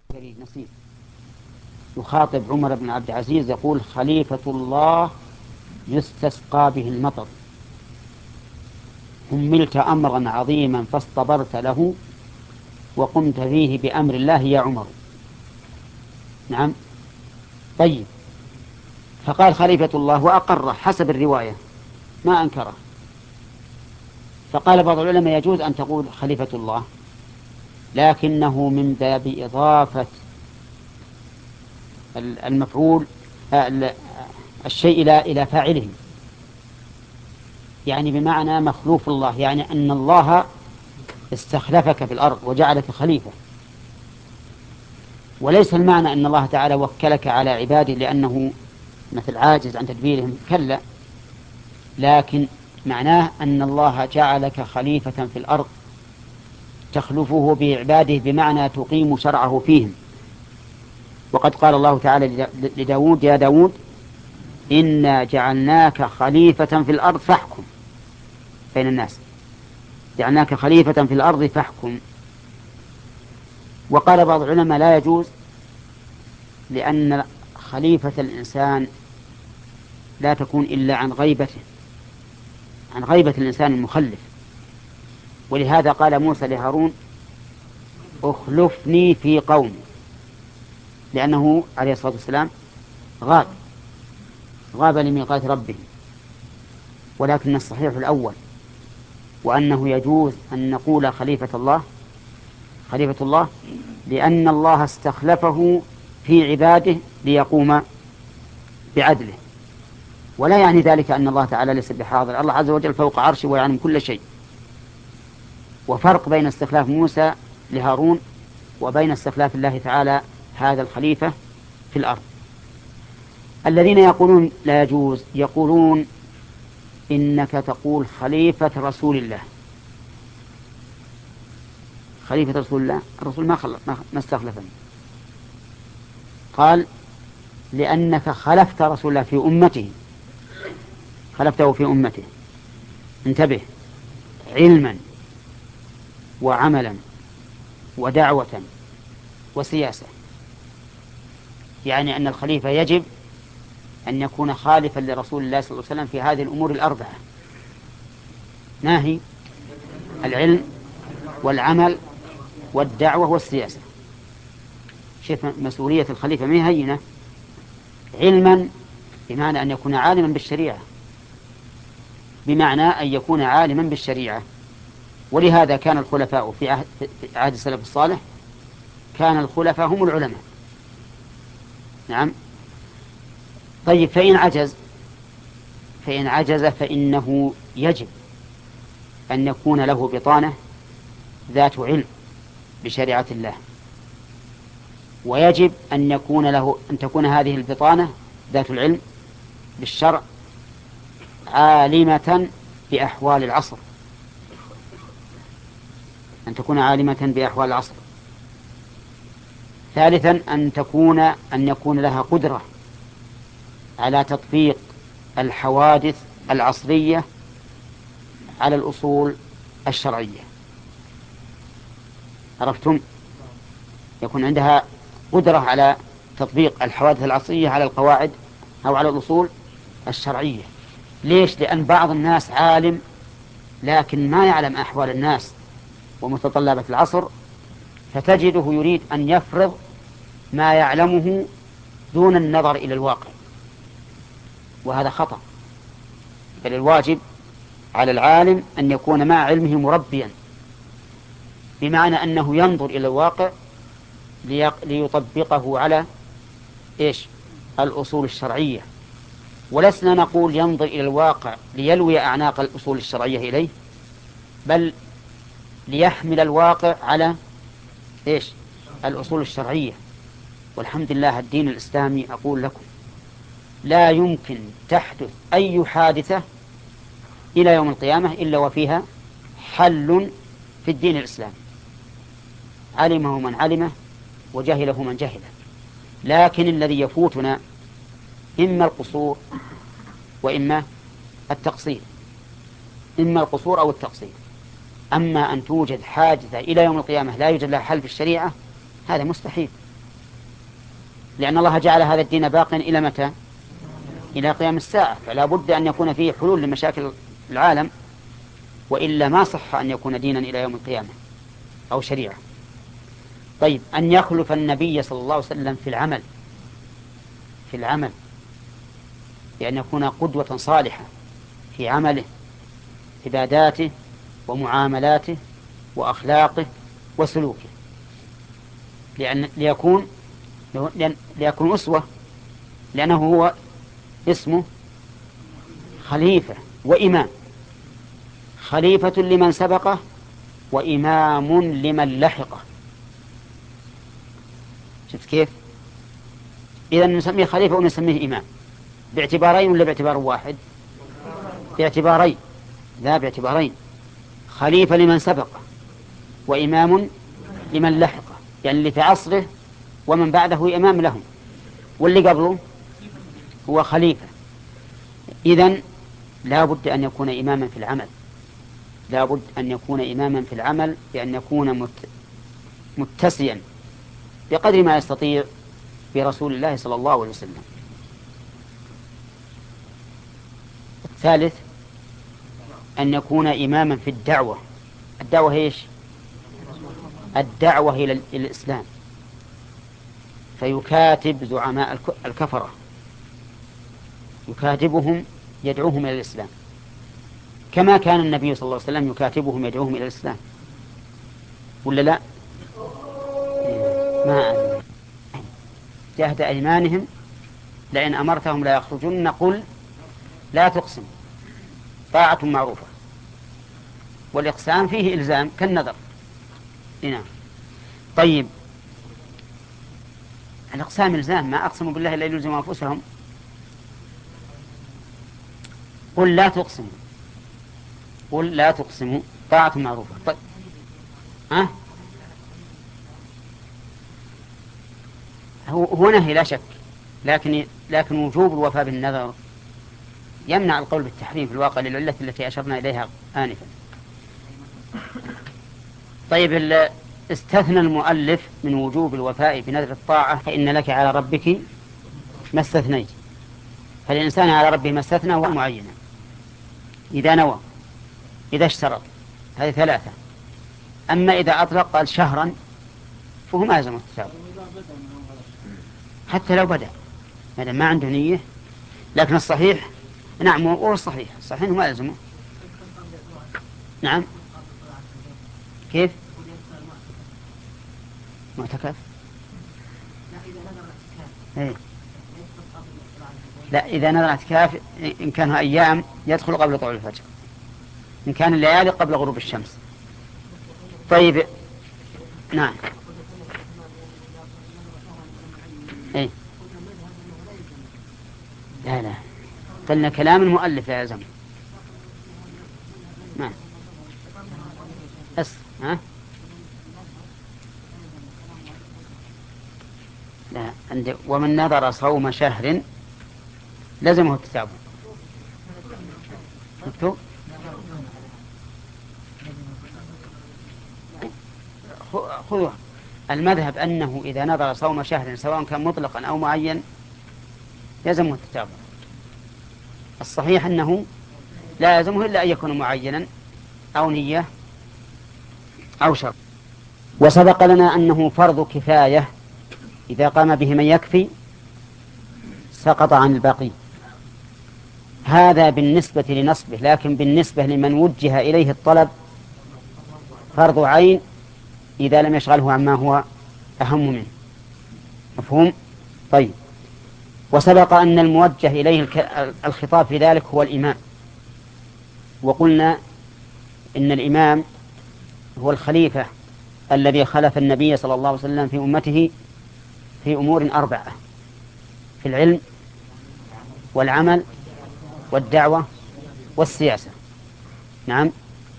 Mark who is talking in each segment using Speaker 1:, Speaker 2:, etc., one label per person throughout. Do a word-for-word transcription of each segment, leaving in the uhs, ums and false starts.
Speaker 1: نصيب يخاطب عمر بن عبد العزيز يقول: خليفة الله يستسقى به المطر، حملت أمرا عظيما فاصطبرت له وقمت فيه بأمر الله يا عمر. نعم. طيب، فقال خليفة الله وأقره حسب الرواية، ما أنكره. فقال بعض العلماء يجوز أن تقول خليفة الله، لكنه من باب إضافة المفعول الشيء إلى إلى فاعله، يعني بمعنى مخلوف الله، يعني أن الله استخلفك في الأرض وجعلك خليفة، وليس المعنى أن الله تعالى وكلك على عباده لأنه مثل عاجز عن تدبيرهم، كلا، لكن معناه أن الله جعلك خليفة في الأرض تخلفه بعباده، بمعنى تقيم شرعه فيهم. وقد قال الله تعالى لداود: يا داود إنا جعلناك خليفة في الأرض فاحكم بين الناس، جعلناك خليفة في الأرض فاحكم. وقال بعض العلماء لا يجوز، لأن خليفة الإنسان لا تكون إلا عن غيبته، عن غيبة الإنسان المخلف. ولهذا قال موسى لهارون: اخلفني في قومي، لأنه عليه الصلاة والسلام غاب غاب لميقات ربه. ولكن الصحيح الأول، وأنه يجوز أن نقول خليفة الله خليفة الله لأن الله استخلفه في عباده ليقوم بعدله، ولا يعني ذلك أن الله تعالى ليس بحاضر، الله عز وجل فوق عرشه ويعلم كل شيء. وفرق بين استخلاف موسى لهارون وبين استخلاف الله تعالى هذا الخليفة في الأرض. الذين يقولون لا يجوز يقولون إنك تقول خليفة رسول الله. خليفة رسول الله، الرسول ما خلف ما استخلفني. قال: لأنك خلفت رسول الله في أمته، خلفته في أمته، انتبه، علما وعملا ودعوة وسياسة. يعني أن الخليفة يجب أن يكون خالفا لرسول الله صلى الله عليه وسلم في هذه الأمور الأربعة: ناهي، العلم والعمل والدعوة والسياسة. شوف مسؤولية الخليفة ما هينة. علما بمعنى أن يكون عالما بالشريعة، بمعنى أن يكون عالما بالشريعة. ولهذا كان الخلفاء في عهد, في عهد السلف الصالح، كان الخلفاء هم العلماء. نعم. طيب، فإن عجز فإن عجز فإنه يجب أن يكون له بطانة ذات علم بشريعة الله، ويجب أن يكون له أن تكون هذه البطانة ذات العلم بالشرع عالمة بأحوال العصر، أن تكون عالمة بأحوال العصر. ثالثا، أن تكون أن يكون لها قدرة على تطبيق الحوادث العصرية على الأصول الشرعية. عرفتم؟ يكون عندها قدرة على تطبيق الحوادث العصرية على القواعد أو على الأصول الشرعية. ليش؟ لأن بعض الناس عالم لكن ما يعلم أحوال الناس ومتطلبات العصر، فتجده يريد أن يفرض ما يعلمه دون النظر إلى الواقع، وهذا خطأ. بل الواجب على العالم أن يكون مع علمه مربيا، بمعنى أنه ينظر إلى الواقع ليطبقه على إيش؟ الأصول الشرعية. ولسنا نقول ينظر إلى الواقع ليلوي أعناق الأصول الشرعية إليه، بل ليحمل الواقع على إيش؟ الأصول الشرعية. والحمد لله الدين الإسلامي أقول لكم لا يمكن تحدث أي حادثة إلى يوم القيامة إلا وفيها حل في الدين الإسلامي، علمه من علمه وجهله من جهله. لكن الذي يفوتنا إما القصور وإما التقصير، إما القصور أو التقصير. أما أن توجد حادثة إلى يوم القيامة لا يوجد لها حل في الشريعة، هذا مستحيل. لأن الله جعل هذا الدين باقيا إلى متى؟ إلى قيام الساعة، فلا بد أن يكون فيه حلول لمشاكل العالم، وإلا ما صح أن يكون دينا إلى يوم القيامة أو شريعة. طيب، أن يخلف النبي صلى الله عليه وسلم في العمل في العمل بأن يكون قدوة صالحة في عمله، عباداته ومعاملاته وأخلاقه وسلوكه، لأن ليكون ليكون أسوة، لأنه هو اسمه خليفة وإمام، خليفة لمن سبقه وإمام لمن لحقه. شفت كيف؟ إذا نسميه خليفة ونسميه إمام باعتبارين ولا باعتبار واحد؟ باعتبارين، لا باعتبارين. خليفة لمن سبقه وإمام لمن لحقه، يعني اللي في عصره ومن بعده إمام لهم، واللي قبله هو خليفة. إذن لا بد أن يكون إماما في العمل، لا بد أن يكون إماما في العمل بأن يكون متسيا بقدر ما يستطيع برسول الله صلى الله عليه وسلم. الثالث أن يكون إماما في الدعوة. الدعوة هي إيش؟ الدعوة إلى الإسلام، فيكاتب زعماء الكفرة، يكاتبهم يدعوهم إلى الإسلام، كما كان النبي صلى الله عليه وسلم يكاتبهم يدعوهم إلى الإسلام، ولا لا؟ ما جهد أيمانهم لئن أمرتهم لا يخرجن قل لا تقسم طاعة معروفة. والإقسام فيه إلزام كالنذر. نعم. طيب، الإقسام إلزام، ما أقسموا بالله إلا يلزموا أنفسهم. قل لا تقسموا قل لا تقسموا طاعة معروفة. طيب، ها؟ هو هو نهي لا شك، لكن لكن وجوب الوفاء بالنذر يمنع القول بالتحريم في الواقع للعلة التي أشرنا إليها آنفا. طيب، استثنى المؤلف من وجوب الوفاء بنذر الطاعة فإن لك على ربك ما استثنيت. فالإنسان على ربه ما استثنى هو معينا، إذا نوى، إذا اشترط، هذه ثلاثة. أما إذا أطلق قال شهرا فهو ما يلزم التتابع، حتى لو بدأ ماذا ما عنده نية. لكن الصحيح، نعم، هو الصحيح الصحيح ما يلزمه. نعم. كيف؟ معتكف؟ إيه؟ لا، إذا نذر اعتكاف إن كان أيام يدخل قبل طلوع الفجر، إن كان الليالي قبل غروب الشمس. طيب، نعم. إيه؟ لا لا، قلنا كلام المؤلف لا يلزم. نعم. بس ها؟ لا، عندي ومن نذر صوم شهر لزمه التتابع. مكتوب؟ خذوها. المذهب أنه إذا نذر صوم شهر سواء كان مطلقا أو معين يلزمه التتابع. الصحيح أنه لا يلزمه إلا أن يكون معينا أو نية أو شرط. وسبق لنا أنه فرض كفاية، إذا قام به من يكفي سقط عن الباقي. هذا بالنسبة لنصبه، لكن بالنسبة لمن وجه إليه الطلب فرض عين إذا لم يشغله عما هو أهم منه. مفهوم؟ طيب، وسبق أن الموجه إليه الخطاب في ذلك هو الإمام، وقلنا إن الإمام هو الخليفة الذي خلف النبي صلى الله عليه وسلم في أمته في أمور أربعة: في العلم والعمل والدعوة والسياسة. نعم.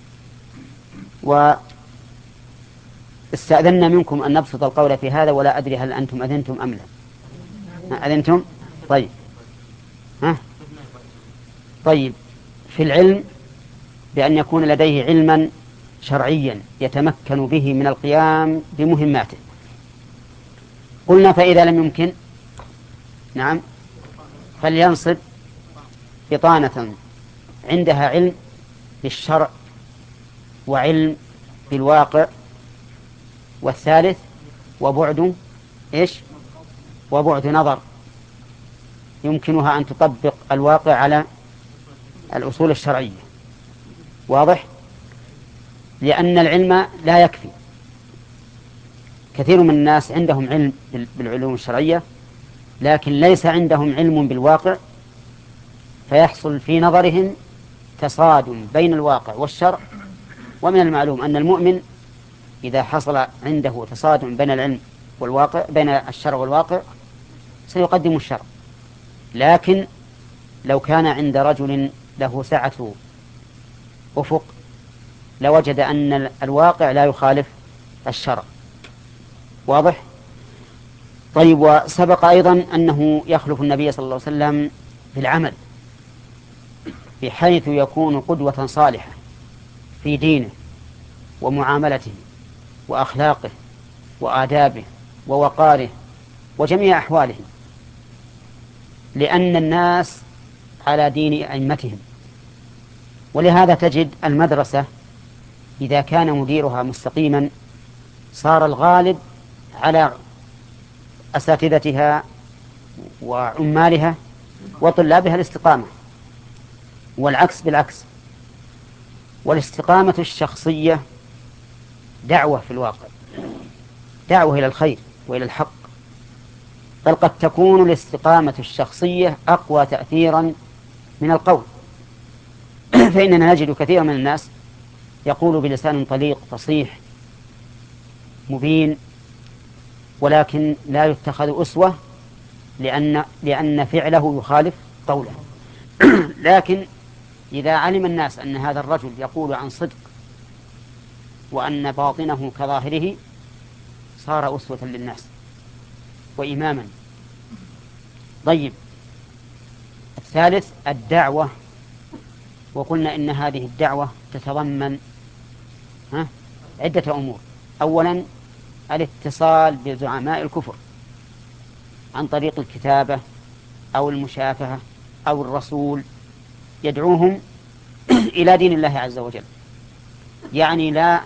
Speaker 1: واستأذنا منكم أن نبسط القول في هذا، ولا أدري هل أنتم أذنتم أم لا. أذنتم؟ طيب. ها؟ طيب، في العلم بأن يكون لديه علما شرعيا يتمكن به من القيام بمهماته. قلنا فإذا لم يمكن نعم، فلينصب بطانة عندها علم بالشرع وعلم بالواقع. والثالث وبعد إيش؟ وبعد نظر يمكنها أن تطبق الواقع على الأصول الشرعية. واضح؟ لأن العلم لا يكفي. كثير من الناس عندهم علم بالعلوم الشرعية لكن ليس عندهم علم بالواقع، فيحصل في نظرهم تصادم بين الواقع والشرع. ومن المعلوم أن المؤمن إذا حصل عنده تصادم بين العلم والواقع، بين الشرع والواقع، سيقدم الشرع. لكن لو كان عند رجل له سعة أفق لوجد أن الواقع لا يخالف الشرع. واضح؟ طيب، وسبق أيضا أنه يخلف النبي صلى الله عليه وسلم في العمل، بحيث يكون قدوة صالحة في دينه ومعاملته وأخلاقه وآدابه ووقاره وجميع أحواله، لأن الناس على دين أئمتهم. ولهذا تجد المدرسة إذا كان مديرها مستقيما صار الغالب على أساتذتها وعمالها وطلابها الاستقامة، والعكس بالعكس. والاستقامة الشخصية دعوة في الواقع، دعوة إلى الخير وإلى الحق، بل قد تكون الاستقامة الشخصية أقوى تأثيرا من القول. فإننا نجد كثيرا من الناس يقول بلسان طليق فصيح مبين، ولكن لا يتخذ أسوة لأن, لأن فعله يخالف قوله. لكن إذا علم الناس أن هذا الرجل يقول عن صدق وأن باطنه كظاهره صار أسوة للناس وإماما. طيب، الثالث الدعوة. وقلنا إن هذه الدعوة تتضمن ها عدة أمور. أولا الاتصال بزعماء الكفر عن طريق الكتابة أو المشافهة أو الرسول، يدعوهم إلى دين الله عز وجل. يعني لا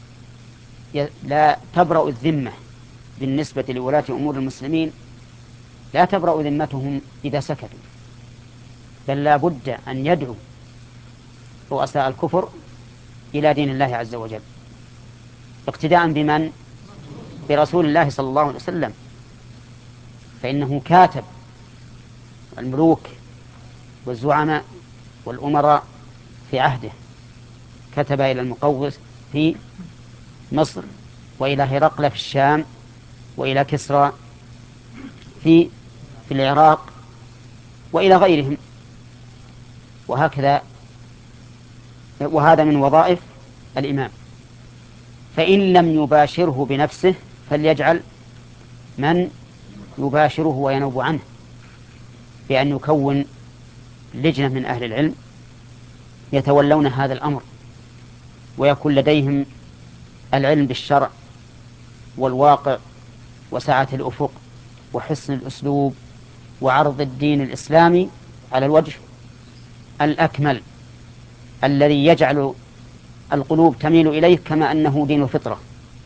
Speaker 1: لا تبرأ الذمة بالنسبة لولاة أمور المسلمين، لا تبرأ ذمتهم إذا سكتوا، بل لا بد أن يدعو رؤساء الكفر إلى دين الله عز وجل، اقتداء بمن؟ برسول الله صلى الله عليه وسلم، فإنه كاتب الملوك والزعماء والأمراء في عهده، كتب إلى المقوقس في مصر، وإلى هرقل في الشام، وإلى كسرى في في العراق، وإلى غيرهم. وهكذا، وهذا من وظائف الإمام. فإن لم يباشره بنفسه فليجعل من يباشره وينوب عنه، بأن يكون لجنة من أهل العلم يتولون هذا الأمر، ويكون لديهم العلم بالشرع والواقع وسعة الأفق وحسن الأسلوب وعرض الدين الإسلامي على الوجه الأكمل الذي يجعل القلوب تميل إليه كما أنه دين الفطرة.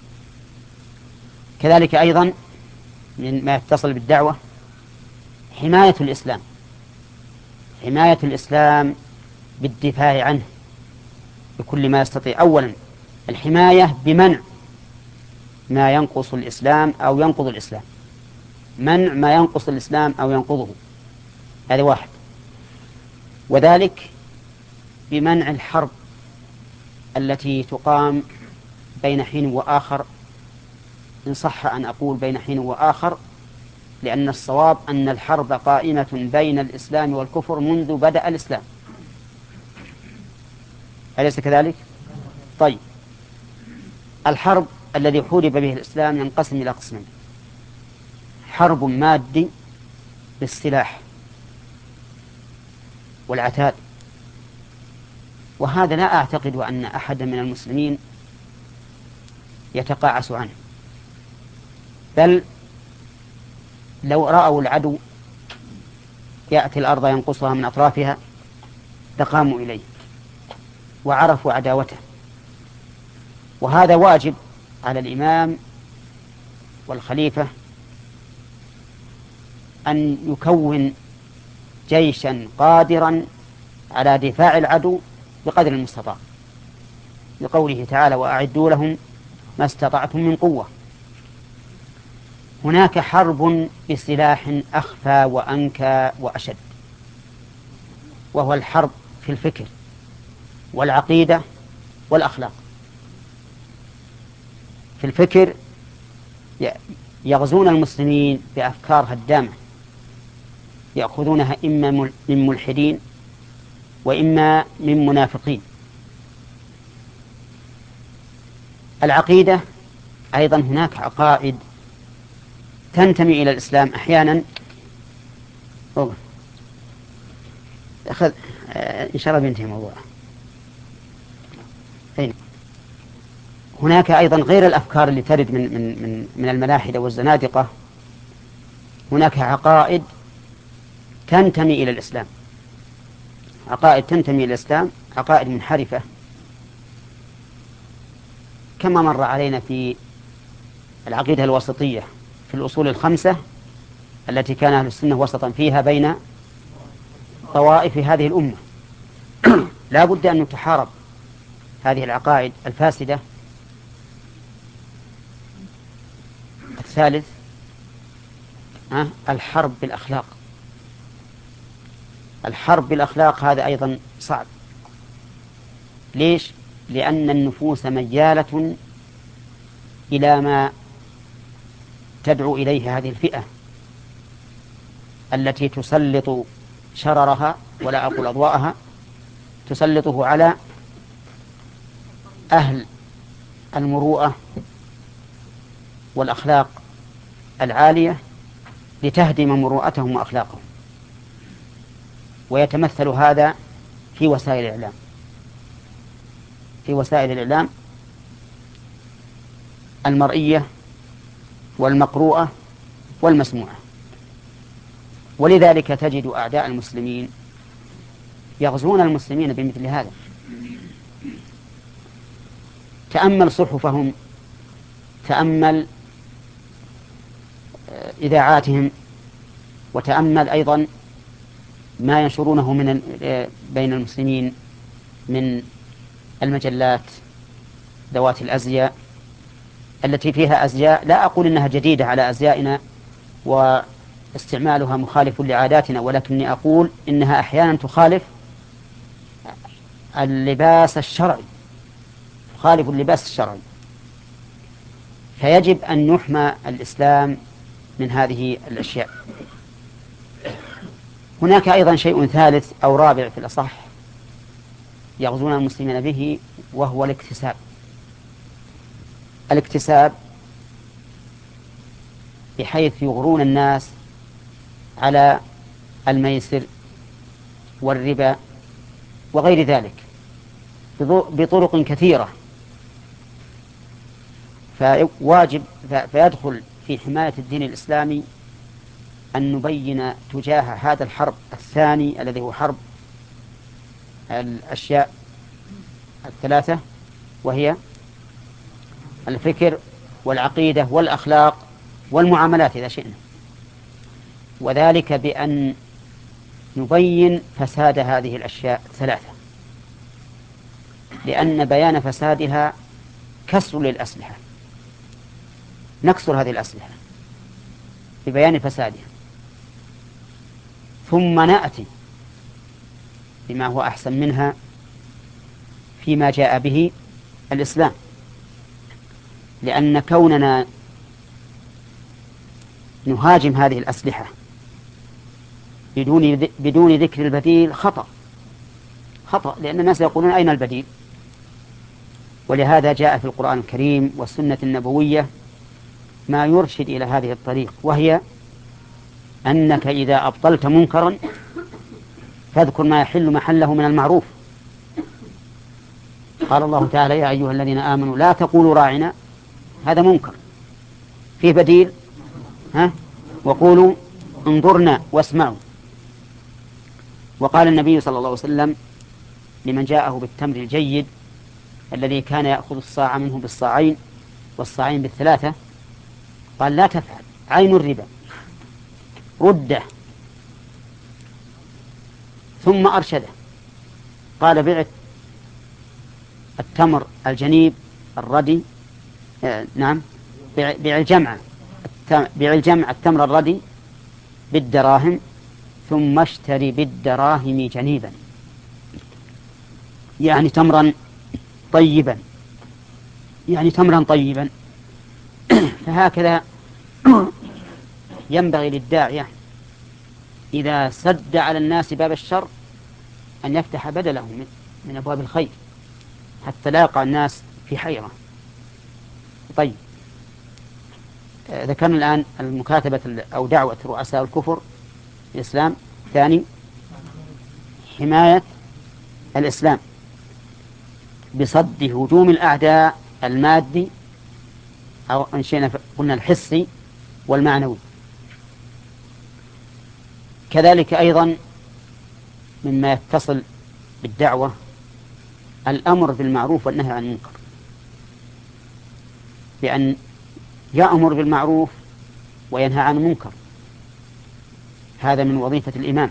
Speaker 1: كذلك أيضا من ما يتصل بالدعوة حماية الإسلام، حماية الإسلام بالدفاع عنه بكل ما يستطيع. أولا الحماية بمنع ما ينقص الإسلام أو ينقض الإسلام، منع ما ينقص الإسلام أو ينقضه، هذا واحد. وذلك بمنع الحرب التي تقام بين حين وآخر، إن صح أن أقول بين حين وآخر، لأن الصواب أن الحرب قائمة بين الإسلام والكفر منذ بدأ الإسلام، أليس كذلك؟ طيب، الحرب الذي حورب به الإسلام ينقسم إلى قسمين: حرب مادي بالسلاح والعتاد، وهذا لا أعتقد أن أحدا من المسلمين يتقاعس عنه، بل لو رأوا العدو يأتي الأرض ينقصها من أطرافها فقاموا إليه وعرفوا عداوته. وهذا واجب على الإمام والخليفة أن يكون جيشا قادرا على دفاع العدو بقدر المستطاع، لقوله تعالى: وأعدوا لهم ما استطعتم من قوة. هناك حرب بسلاح أخفى وأنكى وأشد، وهو الحرب في الفكر والعقيدة والأخلاق. في الفكر يغزون المسلمين بأفكار هدامة يأخذونها إما من ملحدين وإما من منافقين. العقيدة أيضا هناك عقائد تنتمي إلى الإسلام أحيانا. أخذ إن شاء الله بينتهي الموضوع. هناك أيضا غير الأفكار اللي ترد من من من من الملاحدة والزنادقة، هناك عقائد تنتمي إلى الإسلام، عقائد تنتمي إلى الإسلام، عقائد منحرفة، كما مر علينا في العقيدة الوسطية في الأصول الخمسة التي كان أهل السنة وسطا فيها بين طوائف هذه الأمة. لا بد أن نتحارب هذه العقائد الفاسدة. الثالث أه؟ الحرب بالأخلاق. الحرب بالأخلاق هذا أيضا صعب. ليش؟ لأن النفوس ميالة إلى ما تدعو إليه هذه الفئة التي تسلط شررها، ولا أقول أضواءها، تسلطه على أهل المروءة والأخلاق العالية لتهدم مروءتهم وأخلاقهم. ويتمثل هذا في وسائل الإعلام في وسائل الإعلام المرئية والمقروءة والمسموعة. ولذلك تجد أعداء المسلمين يغزون المسلمين بمثل هذا. تأمل صحفهم، تأمل إذاعاتهم، وتأمل أيضا ما ينشرونه من بين المسلمين من المجلات ذوات الأزياء التي فيها أزياء لا أقول إنها جديدة على أزيائنا واستعمالها مخالف لعاداتنا، ولكني أقول إنها أحيانا تخالف اللباس الشرعي، تخالف اللباس الشرعي. فيجب أن يحمى الإسلام من هذه الأشياء. هناك أيضا شيء ثالث أو رابع في الأصح يغزون المسلمين به، وهو الاكتساب. الاكتساب بحيث يغرون الناس على الميسر والربا وغير ذلك بطرق كثيرة. فواجب فيدخل في حماية الدين الإسلامي أن نبين تجاه هذا الحرب الثاني الذي هو حرب الأشياء الثلاثة، وهي الفكر والعقيدة والأخلاق والمعاملات إذا شئنا، وذلك بأن نبين فساد هذه الأشياء الثلاثة، لأن بيان فسادها كسر للأسلحة. نكسر هذه الأسلحة ببيان فسادها، ثم نأتي بما هو أحسن منها فيما جاء به الإسلام. لأن كوننا نهاجم هذه الأسلحة بدون بدون ذكر البديل خطأ خطأ لأن الناس يقولون أين البديل؟ ولهذا جاء في القرآن الكريم والسنة النبوية ما يرشد إلى هذه الطريق، وهي أنك إذا أبطلت منكرا فاذكر ما يحل محله من المعروف. قال الله تعالى: يا أيها الذين آمنوا لا تقولوا راعنا، هذا منكر، فيه بديل، ها؟ وقولوا انظرنا واسمعوا. وقال النبي صلى الله عليه وسلم لمن جاءه بالتمر الجيد الذي كان يأخذ الصاع منه بالصاعين والصاعين بالثلاثة، قال لا تفعل، عين الربا، رده. ثم أرشده قال بع التمر الجنيب الردي، آه نعم بيع الجمع بيع الجمع التمر الردي بالدراهم ثم اشتري بالدراهم جنيبا، يعني تمرا طيبا، يعني تمرا طيبا. فهكذا ينبغي للداعية إذا سد على الناس باب الشر أن يفتح بدله من أبواب الخير حتى لا يقع الناس في حيرة. طيب، ذكرنا الآن المكاتبة أو دعوة رؤساء الكفر الإسلام. ثاني، حماية الإسلام بصد هجوم الأعداء المادي أو أنشينا قلنا الحسي والمعنوي. كذلك أيضا مما يتصل بالدعوة الأمر بالمعروف والنهي عن المنكر، بأن يأمر بالمعروف وينهى عن المنكر، هذا من وظيفة الإمام.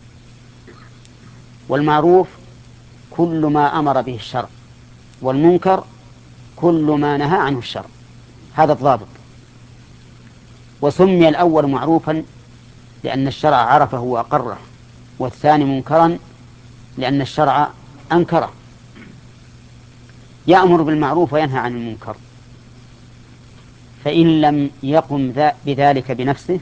Speaker 1: والمعروف كل ما أمر به الشرع، والمنكر كل ما نهى عنه الشرع، هذا الضابط. وسمي الأول معروفا لأن الشرع عرفه وأقره، والثاني منكرا لأن الشرع أنكره. يأمر بالمعروف وينهى عن المنكر، فإن لم يقم بذلك بنفسه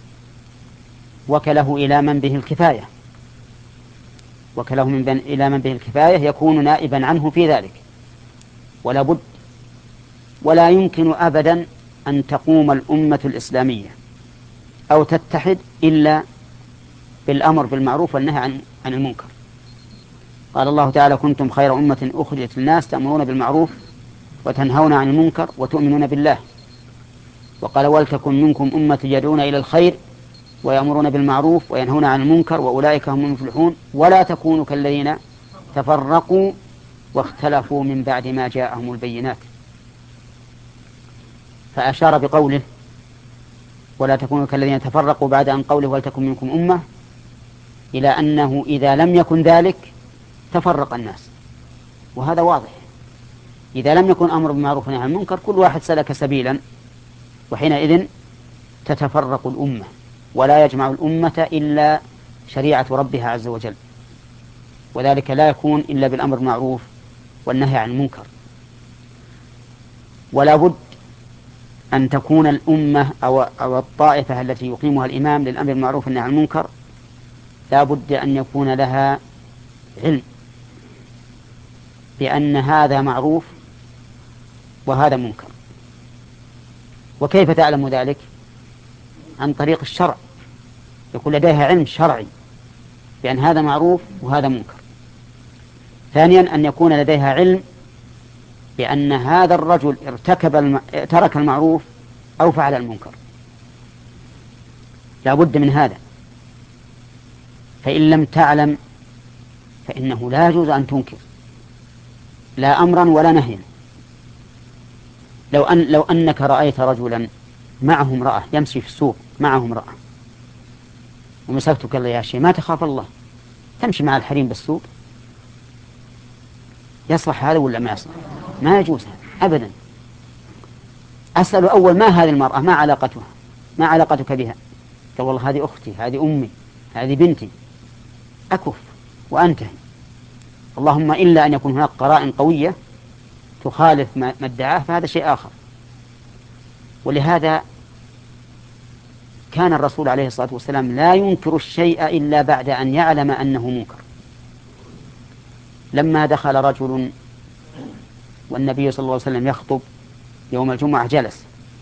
Speaker 1: وكله إلى من به الكفاية، وكله من إلى من به الكفاية يكون نائبا عنه في ذلك. ولا بد ولا يمكن أبدا أن تقوم الأمة الإسلامية أو تتحد إلا بالأمر بالمعروف والنهي عن عن المنكر. قال الله تعالى: كنتم خير أمة أخرجت للناس تأمرون بالمعروف وتنهون عن المنكر وتؤمنون بالله. وقال: ولتكن منكم أمة يدعون إلى الخير ويأمرون بالمعروف وينهون عن المنكر وأولئك هم المفلحون ولا تكونوا كالذين تفرقوا واختلفوا من بعد ما جاءهم البينات. فأشار بقوله ولا تكونوا كالذين تفرقوا بعد أن قوله ولتكن منكم أمة إلى أنه إذا لم يكن ذلك تفرق الناس، وهذا واضح. إذا لم يكن أمر بالمعروف ونهي عن المنكر كل واحد سلك سبيلا، وحينئذ تتفرق الأمة ولا يجمع الأمة إلا شريعة ربها عز وجل، وذلك لا يكون إلا بالأمر بالمعروف والنهي عن المنكر. ولا بد أن تكون الأمة أو, أو الطائفة التي يقيمها الإمام للأمر بالمعروف والنهي عن المنكر لا بد أن يكون لها علم بأن هذا معروف وهذا منكر. وكيف تعلم ذلك؟ عن طريق الشرع، يكون لديها علم شرعي بأن هذا معروف وهذا منكر. ثانيا، أن يكون لديها علم بأن هذا الرجل ارتكب الم... ترك المعروف أو فعل المنكر، لا بد من هذا. فإن لم تعلم فإنه لا يجوز أن تنكر لا أمرا ولا نهيا. لو أن لو أنك رأيت رجلا معه امرأة يمشي في السوق معه امرأة ومسكتك الله يا شيء، ما تخاف الله تمشي مع الحريم بالسوق؟ يصلح هذا ولا ما يصلح؟ ما يجوز أبدا. أسأل أول: ما هذه المرأة؟ ما علاقتها؟ ما علاقتك بها؟ قال: والله هذه أختي، هذه أمي، هذه بنتي. أكف وأنتهي. اللهم إلا أن يكون هناك قرائن قوية تخالف ما ادعاه فهذا شيء آخر. ولهذا كان الرسول عليه الصلاة والسلام لا ينكر الشيء إلا بعد أن يعلم أنه منكر. لما دخل رجل والنبي صلى الله عليه وسلم يخطب يوم الجمعة جلس،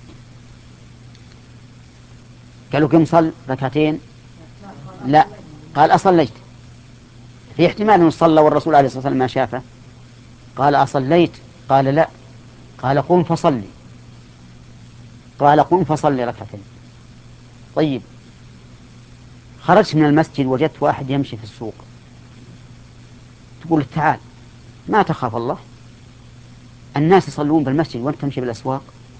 Speaker 1: قالوا: كم صل ركعتين؟ لا. قال: أصليت. في احتمال أن صلى والرسول عليه الصلاة والسلام ما شافه. قال: أصليت؟ قال: لا. قال: قم فصلي. قال: قم فصلي ركعتين. طيب، خرجت من المسجد وجدت واحد يمشي في السوق، تقول تعال، ما تخاف الله؟ الناس يصلون بالمسجد وأنت تمشي بالأسواق،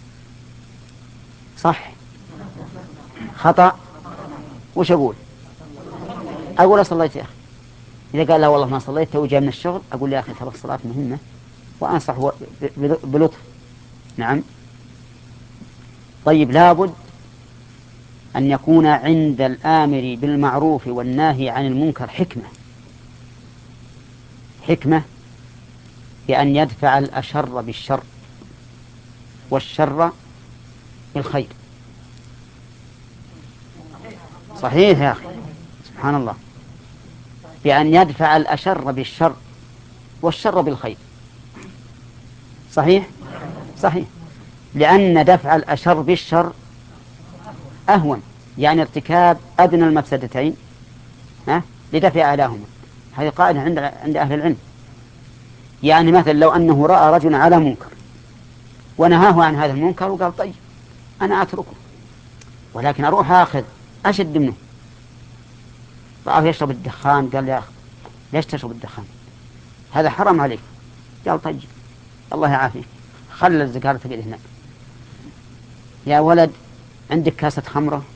Speaker 1: صح؟ خطأ؟ وش أقول؟ أقول صليت يا أخي. إذا قال لا والله ما صليت تو جاي من الشغل، أقول يا أخي ترى الصلاة مهمة، وأنصح بلطف. نعم. طيب، لابد أن يكون عند الآمر بالمعروف والناهي عن المنكر حكمة، حكمة بأن يدفع الأشر بالشر والشر بالخير. صحيح يا أخي، سبحان الله، بأن يدفع الأشر بالشر والشر بالخير. صحيح صحيح، لأن دفع الأشر بالشر أهون، يعني ارتكاب أدنى المفسدتين لدفع أعلاهما. هذه قاعدة عند عند أهل العلم. يعني مثلا لو أنه رأى رجل على منكر ونهاه عن هذا المنكر وقال طيب أنا أتركه، ولكن أروح أخذ أشد منه، رآه يشرب الدخان، قال يا أخي ليش تشرب الدخان؟ هذا حرام عليك. قال طيب الله يعافيك، خلى الزكاة تقعد هناك. يا ولد عندك كاسة خمرة،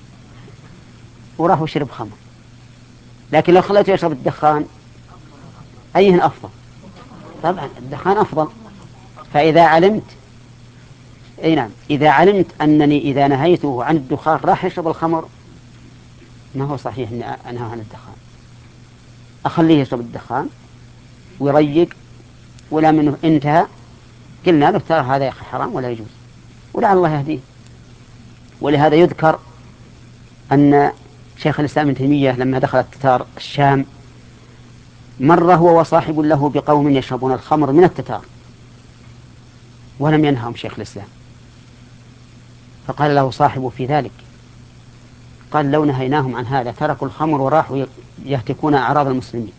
Speaker 1: وراح وشرب خمر. لكن لو خليته يشرب الدخان أيهن أفضل؟ طبعا الدخان أفضل. فإذا علمت أي نعم إذا علمت أنني إذا نهيته عن الدخان راح يشرب الخمر، ما هو صحيح أن أنهى عن الدخان، أخليه يشرب الدخان ويريق، ولا منه انتهى قلنا له ترى هذا يا أخي حرام ولا يجوز، ولعل الله يهديه. ولهذا يذكر أن شيخ الإسلام ابن تيمية لما دخل التتار الشام مر هو وصاحب له بقوم يشربون الخمر من التتار، ولم ينههم شيخ الإسلام، فقال له صاحبه في ذلك، قال لو نهيناهم عن هذا تركوا الخمر وراحوا يهتكون أعراض المسلمين،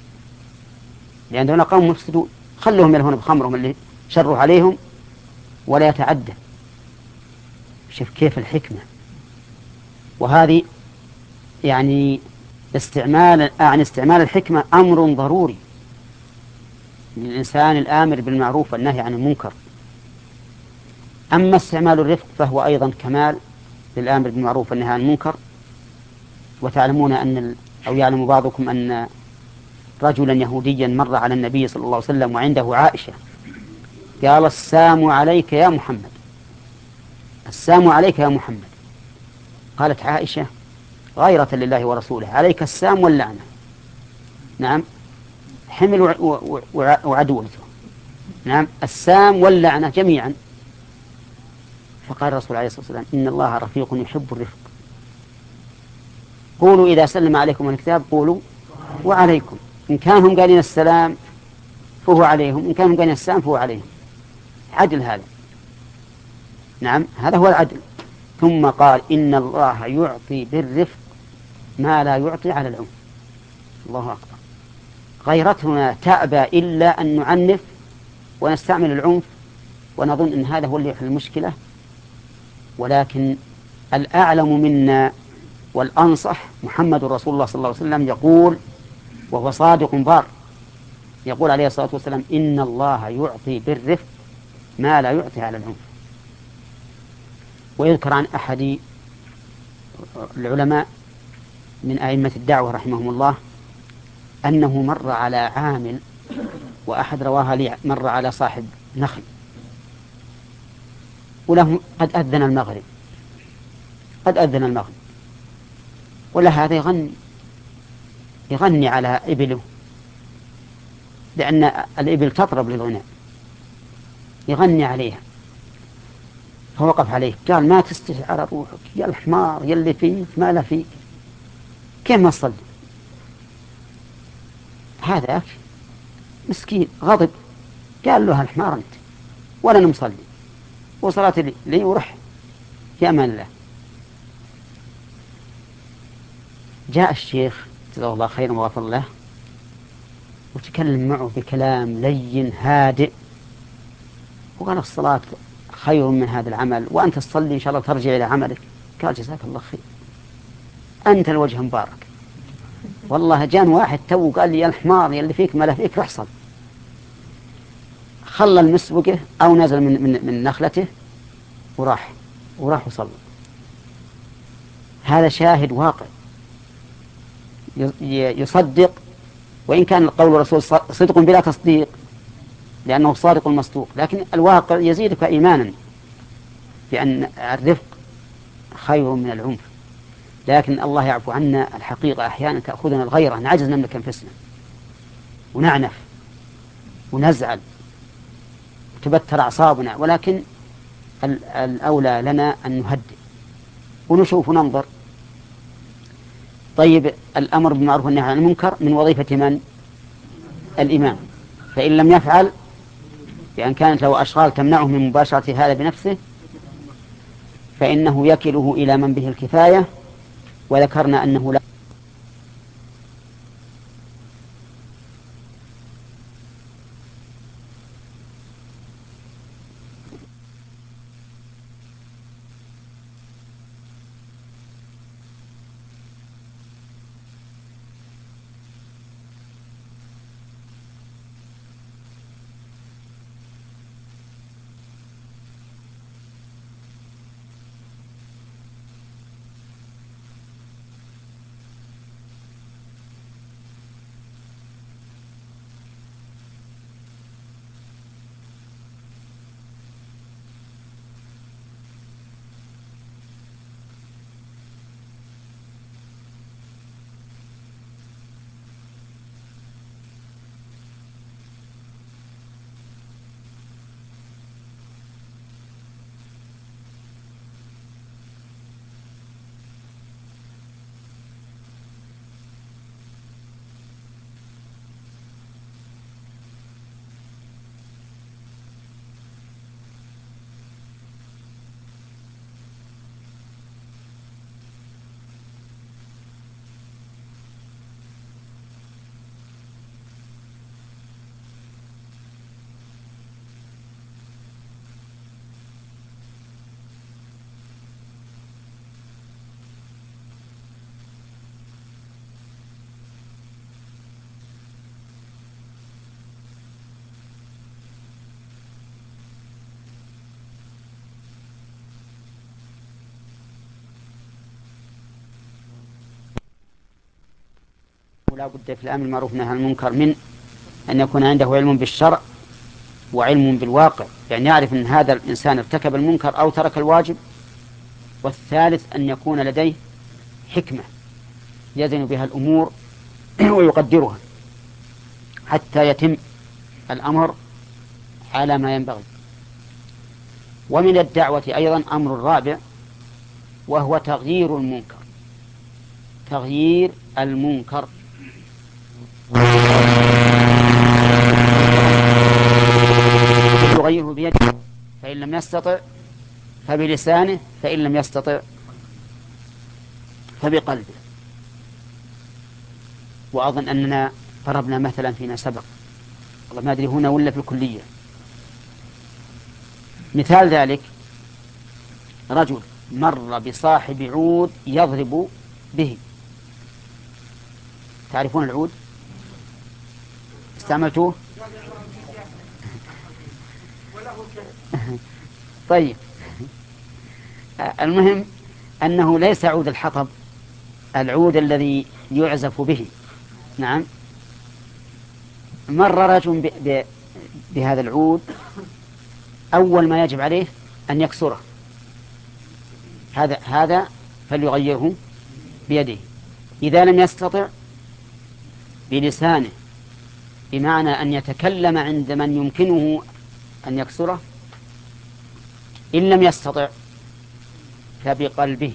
Speaker 1: لأننا قوم مفسدون، خلوهم يلهون بخمرهم اللي شروا عليهم ولا يتعدى. شوف كيف الحكمة. وهذه يعني استعمال عن استعمال الحكمة أمر ضروري للإنسان الآمر بالمعروف والنهي عن المنكر. أما استعمال الرفق فهو أيضا كمال للآمر بالمعروف والنهي عن المنكر. وتعلمون أن أو يعلم بعضكم أن رجلا يهوديا مر على النبي صلى الله عليه وسلم وعنده عائشة، قال السلام عليك يا محمد، السلام عليك يا محمد. قالت عائشة غيرة لله ورسوله عليك السلام واللعنة. نعم، حمل وعدوته، نعم السام واللعنة جميعا. فقال الرسول عليه الصلاة والسلام إن الله رفيق يحب الرفق، قولوا إذا سلم عليكم الكتاب قولوا وعليكم، إن كانهم قالين السلام فهو عليهم، إن كانهم قالين السلام فهو عليهم. عدل هذا، نعم هذا هو العدل. ثم قال إن الله يعطي بالرفق ما لا يعطي على العنف. الله أكبر. غيرتنا تأبى إلا أن نعنف ونستعمل العنف ونظن أن هذا هو اللي يحل المشكلة، ولكن الأعلم منا والأنصح محمد رسول الله صلى الله عليه وسلم يقول، وهو صادق بار، يقول عليه الصلاة والسلام إن الله يعطي بالرفق ما لا يعطي على العنف. ويذكر عن أحد العلماء من أئمة الدعوة رحمهم الله أنه مر على عامل، وأحد رواها لي مر على صاحب نخل، وله قد أذن المغرب، قد أذن المغرب، ولا هذا يغني يغني على إبله، لأن الإبل تطرب للغناء، يغني عليها. فوقف عليه قال ما تستحي على روحك يا الحمار يلي فيك ما لا فيك، كيف ما تصلي؟ هذا مسكين غضب، قال له الحمار أنت ولا نمصلي، وصلاتي لي ورح في أمان الله. جاء الشيخ جزاه الله خيرا وغفر له وتكلم معه بكلام لين هادئ، وقال الصلاة خير من هذا العمل، وأنت تصلي إن شاء الله ترجع إلى عملك. قال جزاك الله خير، أنت الوجه مبارك، والله جان واحد تو قال لي يا الحمار يلي فيك ما لا فيك رحصل، خلى المسبقه أو نزل من, من, من نخلته وراح وراح وصلى. هذا شاهد واقع يصدق، وإن كان القول الرسول صدق بلا تصديق لأنه صادق المصدوق، لكن الواقع يزيدك إيمانا بأن الرفق خير من العنف. لكن الله يعفو عنا، الحقيقة أحيانا تأخذنا الغيرة، نعجز نملك أنفسنا ونعنف ونزعل وتبتر أعصابنا، ولكن الأولى لنا أن نهدئ ونشوف وننظر. طيب، الأمر بالمعروف والنهي عن المنكر من وظيفة من؟ الإمام. فإن لم يفعل، بأن كانت له أشغال تمنعه من مباشرة هذا بنفسه، فإنه يكله إلى من به الكفاية. وذكرنا أنه لا لا بد في الأمر بالمعروف والنهي عن المنكر من أن يكون عنده علم بالشرع وعلم بالواقع، يعني يعرف أن هذا الإنسان ارتكب المنكر أو ترك الواجب. والثالث أن يكون لديه حكمة يزن بها الأمور ويقدرها حتى يتم الأمر على ما ينبغي. ومن الدعوة أيضا أمر رابع، وهو تغيير المنكر. تغيير المنكر يغيره بيده، فإن لم يستطع فبلسانه، فإن لم يستطع فبقلبه. وأظن أننا ضربنا مثلا فيما سبق، والله ما أدري هنا ولا في الكلية. مثال ذلك رجل مر بصاحب عود يضرب به. تعرفون العود؟ استعملتوه؟ طيب، المهم أنه ليس عود الحطب، العود الذي يعزف به. نعم. مر رجل بهذا العود، أول ما يجب عليه أن يكسره. هذا هذا فليغيره بيده، إذا لم يستطع بلسانه، بمعنى أن يتكلم عند من يمكنه أن يكسره، إن لم يستطع فبقلبه،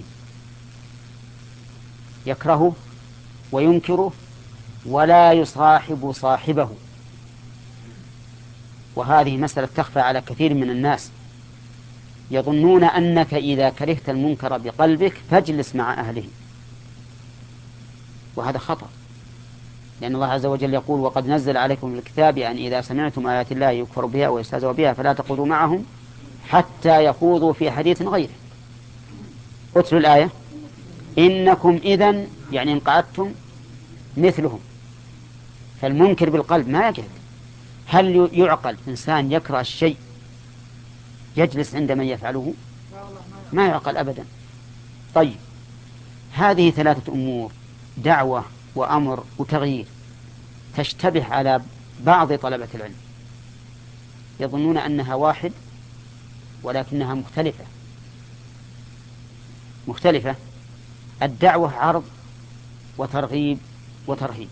Speaker 1: يكرهه وينكره ولا يصاحب صاحبه. وهذه مسألة تخفى على كثير من الناس، يظنون أنك إذا كرهت المنكر بقلبك فاجلس مع أهله، وهذا خطأ، لأن الله عز وجل يقول: وقد نزل عليكم في الكتاب أن إذا سمعتم آيات الله يكفر بها ويستهزأ بها فلا تقعدوا معهم حتى يخوضوا في حديث غيره. اتلوا الآية إنكم إذن يعني إن قعدتم مثلهم. فالمنكر بالقلب ما يجهد. هل يعقل إنسان يكره الشيء يجلس عند من يفعله؟ ما يعقل أبدا. طيب، هذه ثلاثة أمور، دعوة وأمر وتغيير، تشتبه على بعض طلبة العلم، يظنون أنها واحد ولكنها مختلفة. مختلفة. الدعوة عرض وترغيب وترهيب،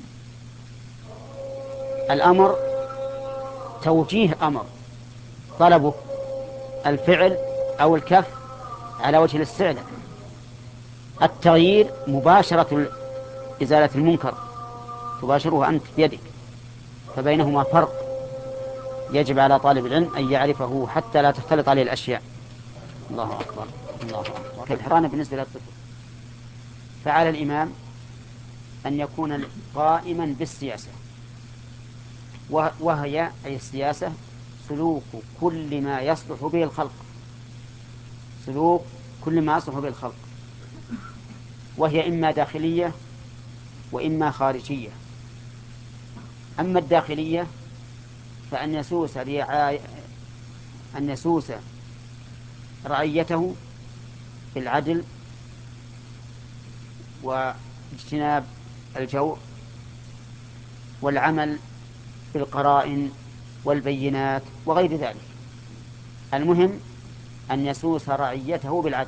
Speaker 1: الأمر توجيه أمر، طلبه الفعل أو الكف على وجه الاستعلاء. التغيير مباشرة إزالة المنكر، تباشره أنت بيدك، فبينهما فرق يجب على طالب العلم أن يعرفه حتى لا تختلط عليه الأشياء. الله أكبر الله أكبر. كالحرانة بالنسبة للطفل، فعلى الإمام أن يكون قائما بالسياسة، وهي أي السياسة سلوك كل ما يصلح به الخلق، سلوك كل ما يصلح به الخلق، وهي إما داخلية وإما خارجية. أما الداخلية فأن يسوس رعاية أن يسوس رعيته بالعدل واجتناب الجور والعمل بالقرائن والبينات وغير ذلك. المهم أن يسوس رعيته بالعدل،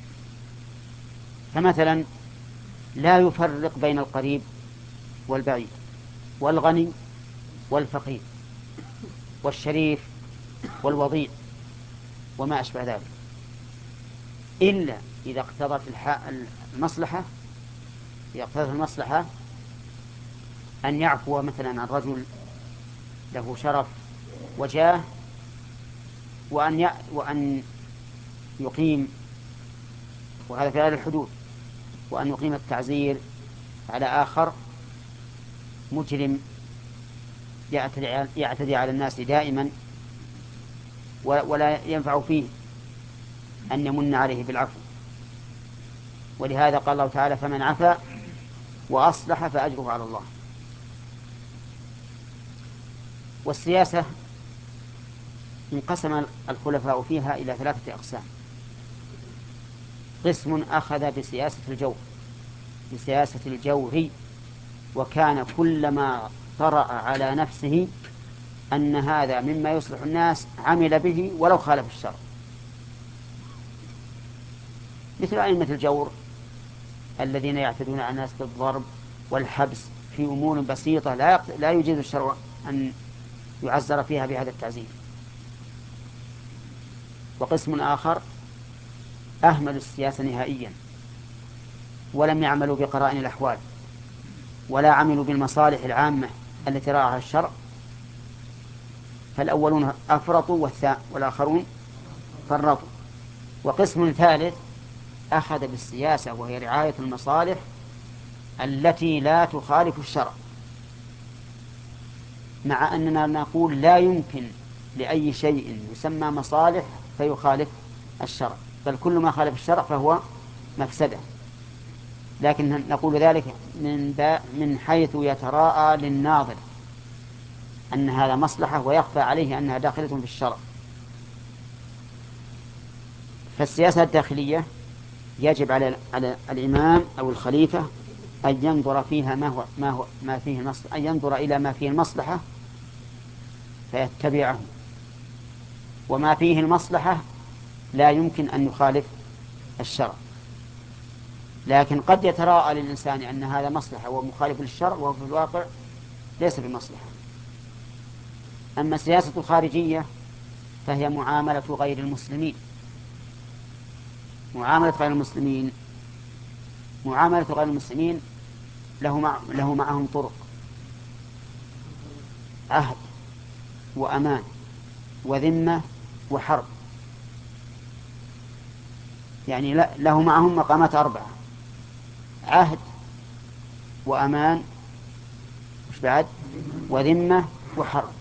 Speaker 1: فمثلا لا يفرق بين القريب والبعيد والغني والفقير والشريف والوضيع وما أشبه ذلك، إلا إذا اقتضت المصلحة إذا اقتضت المصلحة أن يعفو مثلا عن رجل له شرف وجاه، وأن وأن يقيم، وهذا في غير الحدود، وأن يقيم التعزير على آخر مجرم يعتدي على الناس دائما، ولا ينفع فيه أن يمن عليه بالعفو. ولهذا قال الله تعالى: فمن عفا وأصلح فأجره على الله. والسياسة انقسم الخلفاء فيها إلى ثلاثة أقسام: قسم أخذ بسياسة الجور بسياسة الجور وكان كلما طرأ على نفسه أن هذا مما يصلح الناس عمل به ولو خالف الشرع، مثل أئمة الجور الذين يعتدون على الناس بالضرب والحبس في أمور بسيطة لا لا يجوز الشرع أن يعزر فيها بهذا التعزير. وقسم آخر أهملوا السياسة نهائيا ولم يعملوا بقرائن الأحوال ولا عملوا بالمصالح العامة التي رعاها الشرع، فالأولون أفرطوا والآخرون فرطوا. وقسم ثالث أخذ بالسياسة وهي رعاية المصالح التي لا تخالف الشرع، مع أننا نقول لا يمكن لأي شيء يسمى مصالح فيخالف الشرع، بل كل ما خالف الشرع فهو مفسدة، لكن نقول ذلك من, من حيث يتراءى للناظر أن هذا مصلحة ويخفى عليه أنها داخلة في الشرع. فالسياسة الداخلية يجب على على الإمام أو الخليفة أن ينظر فيها ما هو ما هو ما فيه المصلحة، أن ينظر إلى ما فيه المصلحة فيتبعه، وما فيه المصلحة لا يمكن أن يخالف الشرع. لكن قد يتراءى للإنسان أن هذا مصلحة ومخالف للشرع وهو في الواقع ليس بمصلحة. أما السياسة الخارجية فهي معاملة غير المسلمين. معاملة غير المسلمين معاملة غير المسلمين له, مع له معهم طرق: عهد وأمان وذمة وحرب، يعني له معهم مقامات أربعة: عهد وأمان مش بعد وذمة وحرب.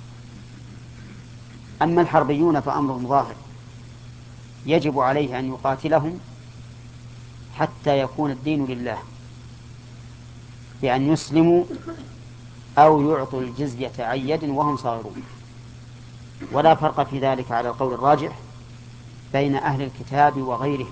Speaker 1: أما الحربيون فأمرهم ظاهر، يجب عليه أن يقاتلهم حتى يكون الدين لله بأن يسلموا أو يعطوا الجزية عن يد وهم صاغرون. ولا فرق في ذلك على القول الراجح بين أهل الكتاب وغيرهم.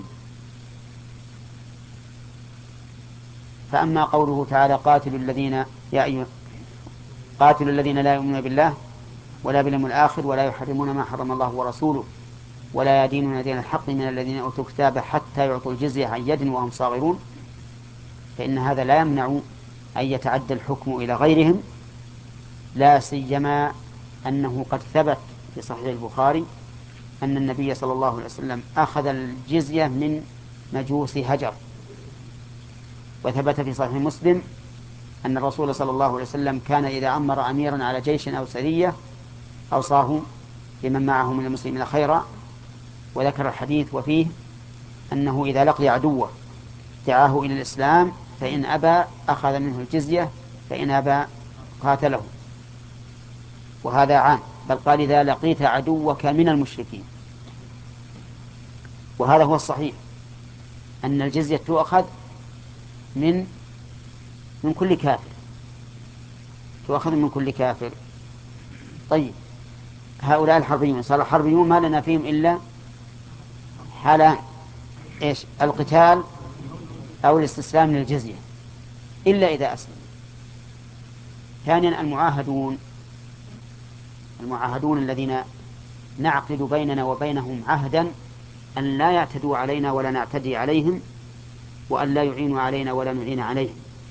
Speaker 1: فأما قوله تعالى قاتلوا الذين يا أيها قاتلوا الذين لا يؤمنون بالله ولا باليوم الآخر ولا يحرمون ما حرم الله ورسوله ولا يدينون دين الحق من الذين أوتوا الكتاب حتى يعطوا الجزية عن يد وهم صاغرون، فإن هذا لا يمنع أن يتعدى الحكم إلى غيرهم، لا سيما أنه قد ثبت في صحيح البخاري أن النبي صلى الله عليه وسلم أخذ الجزية من مجوس هجر، وثبت في صحيح مسلم أن الرسول صلى الله عليه وسلم كان إذا أمر أميرا على جيش أو سرية أوصاه لمن معه من المسلمين خيرا، وذكر الحديث وفيه أنه إذا لقي عدوه دعاه إلى الإسلام فإن أبى أخذ منه الجزية فإن أبى قاتله. وهذا عام، بل قال إذا لقيت عدوك من المشركين. وهذا هو الصحيح، أن الجزية تؤخذ من من كل كافر، تؤخذ من كل كافر. طيب، هؤلاء الحربيون صار الحربيون ما لنا فيهم إلا حالان: إيش؟ القتال أو الاستسلام للجزية، إلا إذا أسلم. ثانيا المعاهدون، المعاهدون الذين نعقد بيننا وبينهم عهدا أن لا يعتدوا علينا ولا نعتدي عليهم، وأن لا يعينوا علينا ولا نعين عليهم.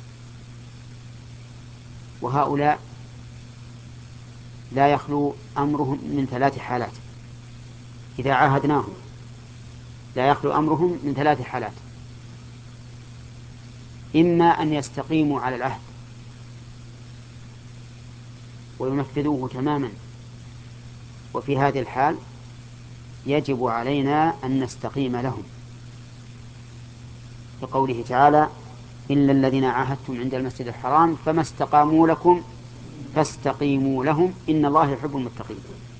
Speaker 1: وهؤلاء لا يخلو أمرهم من ثلاث حالات. إذا عاهدناهم لا يخلو أمرهم من ثلاث حالات: إما أن يستقيموا على العهد وينفذوه تماما، وفي هذه الحال يجب علينا أن نستقيم لهم، لقوله تعالى: إلا الذين عاهدتم عند المسجد الحرام فما استقاموا لكم فاستقيموا لهم إن الله يحب المتقين.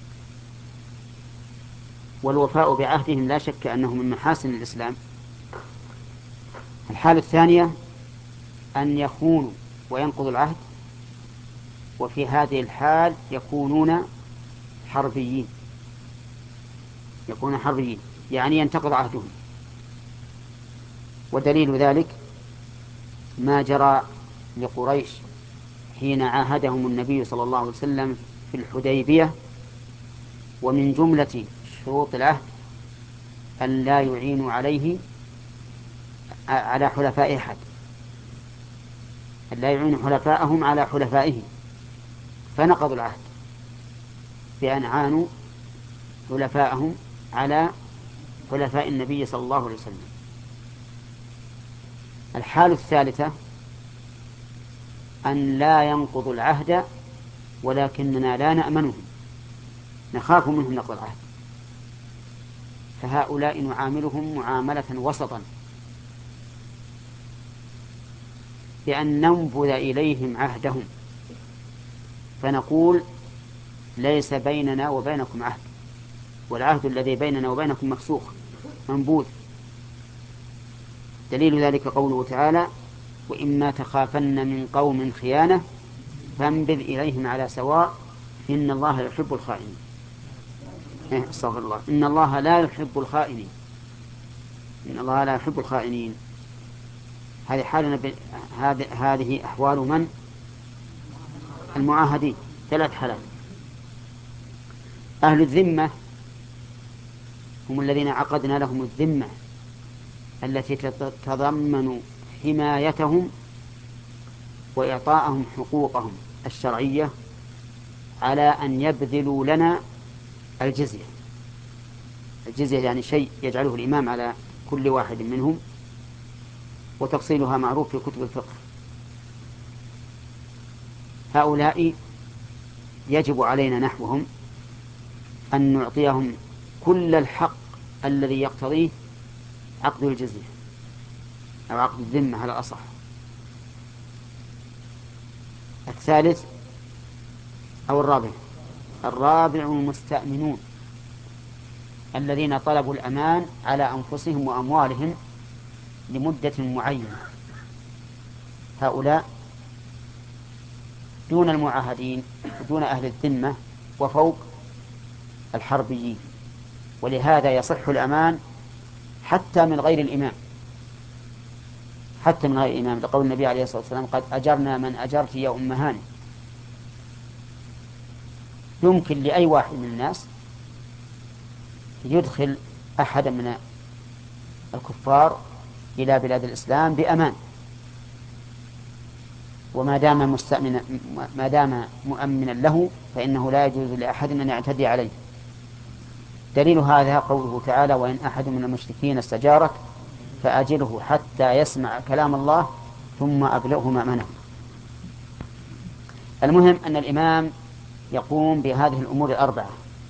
Speaker 1: والوفاء بعهدهم لا شك أنه من محاسن الإسلام. الحالة الثانية أن يخونوا وينقضوا العهد، وفي هذه الحال يكونون حربيين، يكونون حربيين يعني ينتقض عهدهم. ودليل ذلك ما جرى لقريش حين عاهدهم النبي صلى الله عليه وسلم في الحديبية، ومن جملة شروط العهد أن لا يعينوا عليه على حلفاء أحد، أن لا يعينوا حلفاءهم على حلفائه، فنقضوا العهد بأن عانوا حلفاءهم على حلفاء النبي صلى الله عليه وسلم. الحالة الثالثة أن لا ينقضوا العهد ولكننا لا نأمنهم، نخاف منهم نقض العهد، فهؤلاء نعاملهم معاملة وسطا بأن ننبذ إليهم عهدهم، فنقول: ليس بيننا وبينكم عهد، والعهد الذي بيننا وبينكم مفسوخ منبوذ. دليل ذلك قوله تعالى: وإما تخافن من قوم خيانة فانبذ إليهم على سواء إن الله يحب الخائنين. استغفر الله، إن الله لا يحب الخائنين، إن الله لا يحب الخائنين. هذه حالنا ب... هذه أحوال من؟ المعاهدين، ثلاث حالات. أهل الذمة هم الذين عقدنا لهم الذمة التي تتضمن حمايتهم وإعطاءهم حقوقهم الشرعية على أن يبذلوا لنا الجزية. الجزية يعني شيء يجعله الإمام على كل واحد منهم، وتفصيلها معروف في كتب الفقه. هؤلاء يجب علينا نحوهم أن نعطيهم كل الحق الذي يقتضيه عقد الجزية أو عقد الذمة على الأصح. الثالث أو الرابع الرابع المستأمنون الذين طلبوا الأمان على أنفسهم وأموالهم لمدة معينة، هؤلاء دون المعاهدين ودون أهل الذمة وفوق الحربيين، ولهذا يصح الأمان حتى من غير الإمام، حتى من غير الإمام، لقول النبي عليه الصلاة والسلام قد أجرنا من أجرت يا أم هاني. يمكن لأي واحد من الناس يدخل أحدا من الكفار إلى بلاد الإسلام بأمان، وما دام مستأمنا ما دام مؤمنا له فإنه لا يجوز لأحد أن يعتدي عليه. دليل هذا قوله تعالى: وإن أحد من المشركين استجارك فأجره حتى يسمع كلام الله ثم أبلغه مأمنه. المهم أن الإمام يقوم بهذه الأمور الأربعة: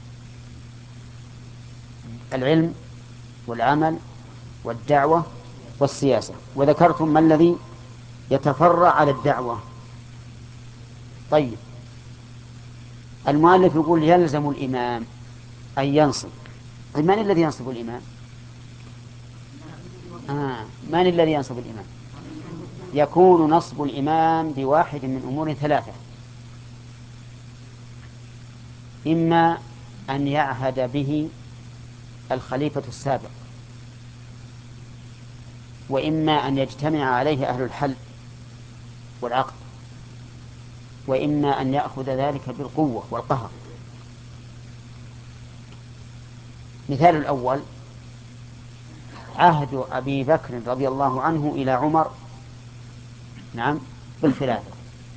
Speaker 1: العلم والعمل والدعوة والسياسة. وذكرتم ما الذي يتفرع على الدعوة. طيب، المؤلف يقول يلزم الإمام أن ينصب. من الذي ينصب الإمام؟ آه. من الذي ينصب الإمام؟ يكون نصب الإمام بواحد من أمور ثلاثة: إما أن يعهد به الخليفة السابق، وإما أن يجتمع عليه أهل الحل والعقد، وإما أن يأخذ ذلك بالقوة والقهر. مثال الأول: عهد أبي بكر رضي الله عنه إلى عمر نعم بالخلافة.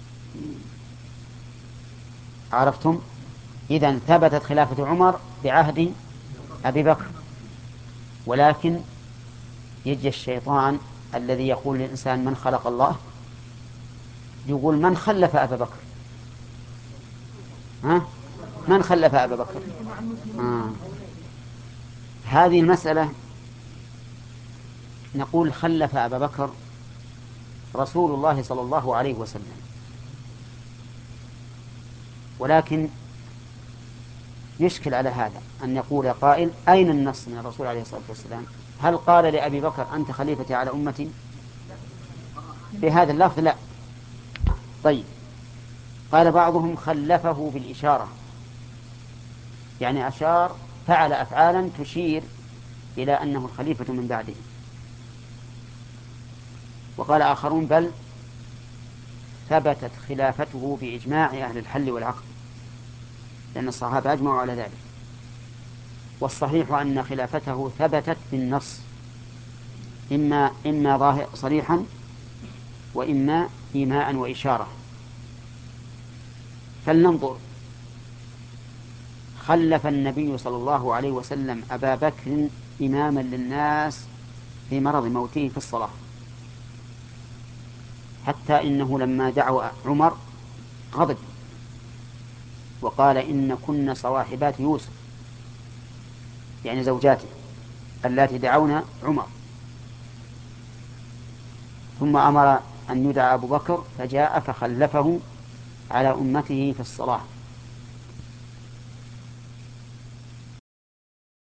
Speaker 1: عرفتم؟ إذن ثبتت خلافة عمر بعهد أبي بكر، ولكن يجي الشيطان الذي يقول للإنسان من خلق الله يقول من خلف أبا بكر؟ ها؟ من خلف أبا بكر؟ آه. هذه المسألة نقول خلف أبا بكر رسول الله صلى الله عليه وسلم، ولكن يشكل على هذا أن يقول قائل: أين النص من الرسول عليه الصلاة والسلام؟ هل قال لأبي بكر أنت خليفتي على أمتي بهذا اللفظ؟ لا. طيب، قال بعضهم خلفه بالإشارة، يعني أشار فعل أفعالا تشير إلى أنه الخليفة من بعده. وقال آخرون بل ثبتت خلافته بإجماع أهل الحل والعقد، لأن الصحابة أجمعوا على ذلك. والصحيح أن خلافته ثبتت بالنص، إما إما ظاهر صريحا وإما إيماء وإشارة. فلننظر: خلف النبي صلى الله عليه وسلم أبا بكر إماما للناس في مرض موته في الصلاة، حتى إنه لما دعوا عمر غضب وقال: إن كنا صواحبات يوسف، يعني زوجاته اللاتي دعونا عمر. ثم أمر أن يدعى أبو بكر فجاء فخلفه على أمته في الصلاة.